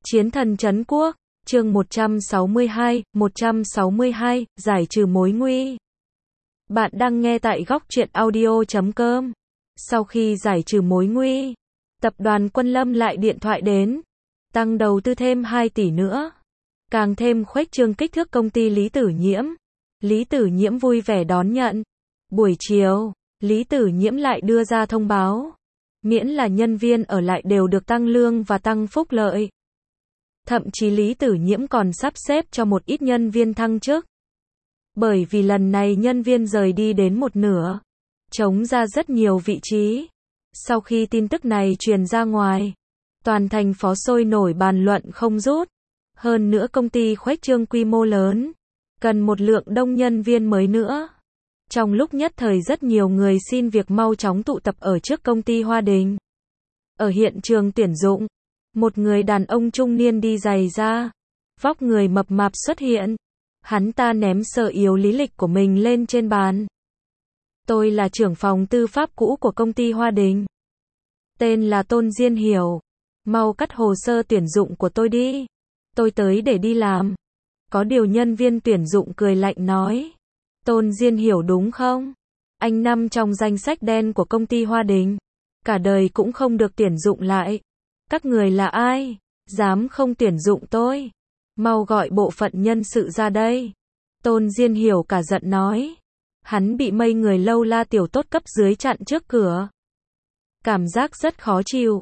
Chiến thần trấn quốc, chương 162, giải trừ mối nguy. Bạn đang nghe tại góc truyện audio.com. Sau khi giải trừ mối nguy, tập đoàn Quân Lâm lại điện thoại đến, tăng đầu tư thêm 2 tỷ nữa, càng thêm khuếch trương kích thước công ty Lý Tử Nhiễm. Lý Tử Nhiễm vui vẻ đón nhận. Buổi chiều, Lý Tử Nhiễm lại đưa ra thông báo, miễn là nhân viên ở lại đều được tăng lương và tăng phúc lợi. Thậm chí Lý Tử Nhiễm còn sắp xếp cho một ít nhân viên thăng chức. Bởi vì lần này nhân viên rời đi đến một nửa, trống ra rất nhiều vị trí. Sau khi tin tức này truyền ra ngoài, toàn thành phố sôi nổi bàn luận không dứt. Hơn nữa công ty khuếch trương quy mô lớn, cần một lượng đông nhân viên mới nữa. Trong lúc nhất thời rất nhiều người xin việc mau chóng tụ tập ở trước công ty Hoa Đình. Ở hiện trường tuyển dụng, một người đàn ông trung niên đi giày da, vóc người mập mạp xuất hiện. Hắn ta ném sơ yếu lý lịch của mình lên trên bàn. Tôi là trưởng phòng tư pháp cũ của công ty Hoa Đình. Tên là Tôn Diên Hiểu. Mau cắt hồ sơ tuyển dụng của tôi đi. Tôi tới để đi làm. Có điều nhân viên tuyển dụng cười lạnh nói. Tôn Diên Hiểu đúng không? Anh nằm trong danh sách đen của công ty Hoa Đình. Cả đời cũng không được tuyển dụng lại. Các người là ai? Dám không tuyển dụng tôi? Mau gọi bộ phận nhân sự ra đây. Tôn Diên Hiểu cả giận nói. Hắn bị mấy người lâu la tiểu tốt cấp dưới chặn trước cửa. Cảm giác rất khó chịu.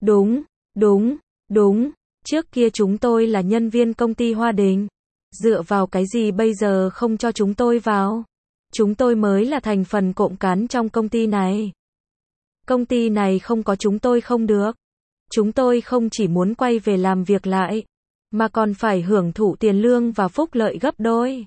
Đúng. Trước kia chúng tôi là nhân viên công ty Hoa Đình. Dựa vào cái gì bây giờ không cho chúng tôi vào? Chúng tôi mới là thành phần cộng cán trong công ty này. Công ty này không có chúng tôi không được. Chúng tôi không chỉ muốn quay về làm việc lại, mà còn phải hưởng thụ tiền lương và phúc lợi gấp đôi.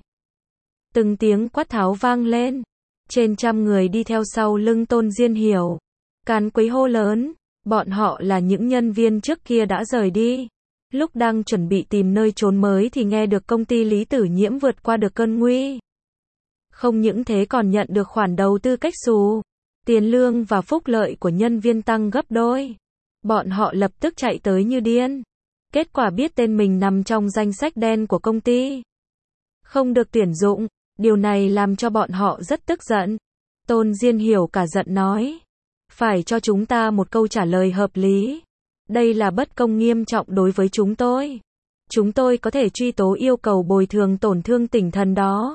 Từng tiếng quát tháo vang lên. Trên trăm người đi theo sau lưng Tôn Diên Hiểu. Càn quấy hô lớn. Bọn họ là những nhân viên trước kia đã rời đi. Lúc đang chuẩn bị tìm nơi trốn mới thì nghe được công ty Lý Tử Nhiễm vượt qua được cơn nguy. Không những thế còn nhận được khoản đầu tư cách xù. Tiền lương và phúc lợi của nhân viên tăng gấp đôi. Bọn họ lập tức chạy tới như điên. Kết quả biết tên mình nằm trong danh sách đen của công ty, không được tuyển dụng. Điều này làm cho bọn họ rất tức giận. Tôn Diên Hiểu cả giận nói. Phải cho chúng ta một câu trả lời hợp lý. Đây là bất công nghiêm trọng đối với chúng tôi. Chúng tôi có thể truy tố yêu cầu bồi thường tổn thương tinh thần đó.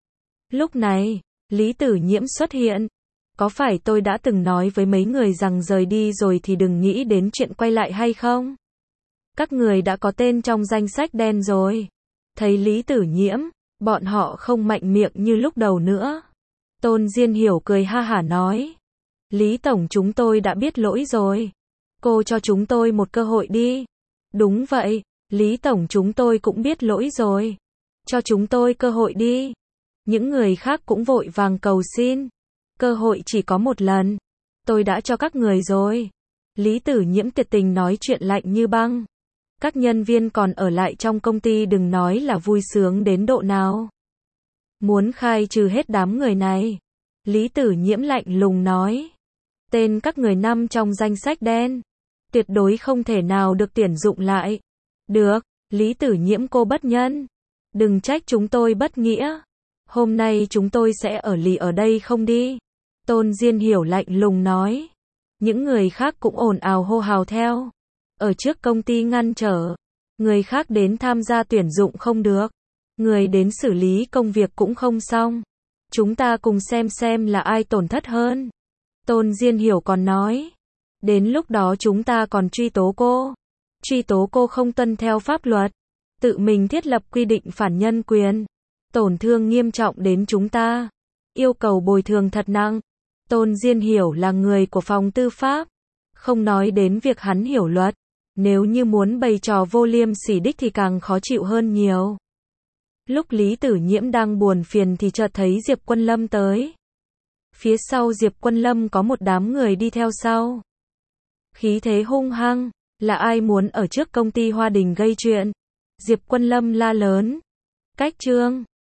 Lúc này, Lý Tử Nhiễm xuất hiện. Có phải tôi đã từng nói với mấy người rằng rời đi rồi thì đừng nghĩ đến chuyện quay lại hay không? Các người đã có tên trong danh sách đen rồi. Thấy Lý Tử Nhiễm, bọn họ không mạnh miệng như lúc đầu nữa. Tôn Diên Hiểu cười ha hả nói. Lý Tổng, chúng tôi đã biết lỗi rồi. Cô cho chúng tôi một cơ hội đi. Đúng vậy, Lý Tổng, chúng tôi cũng biết lỗi rồi. Cho chúng tôi cơ hội đi. Những người khác cũng vội vàng cầu xin. Cơ hội chỉ có một lần. Tôi đã cho các người rồi. Lý Tử Nhiễm tuyệt tình nói chuyện lạnh như băng. Các nhân viên còn ở lại trong công ty đừng nói là vui sướng đến độ nào. Muốn khai trừ hết đám người này. Lý Tử Nhiễm lạnh lùng nói. Tên các người nằm trong danh sách đen. Tuyệt đối không thể nào được tuyển dụng lại. Được, Lý Tử Nhiễm cô bất nhân. Đừng trách chúng tôi bất nghĩa. Hôm nay chúng tôi sẽ ở lì ở đây không đi. Tôn Diên Hiểu lạnh lùng nói. Những người khác cũng ồn ào hô hào theo. Ở trước công ty ngăn trở. Người khác đến tham gia tuyển dụng không được. Người đến xử lý công việc cũng không xong. Chúng ta cùng xem là ai tổn thất hơn. Tôn Diên Hiểu còn nói. Đến lúc đó chúng ta còn truy tố cô. Truy tố cô không tuân theo pháp luật. Tự mình thiết lập quy định phản nhân quyền. Tổn thương nghiêm trọng đến chúng ta. Yêu cầu bồi thường thật nặng. Tôn Diên Hiểu là người của phòng tư pháp. Không nói đến việc hắn hiểu luật. Nếu như muốn bày trò vô liêm sỉ đích thì càng khó chịu hơn nhiều. Lúc Lý Tử Nhiễm đang buồn phiền thì chợt thấy Diệp Quân Lâm tới. Phía sau Diệp Quân Lâm có một đám người đi theo sau. Khí thế hung hăng. Là ai muốn ở trước công ty Hoa Đình gây chuyện? Diệp Quân Lâm la lớn. Cách trương.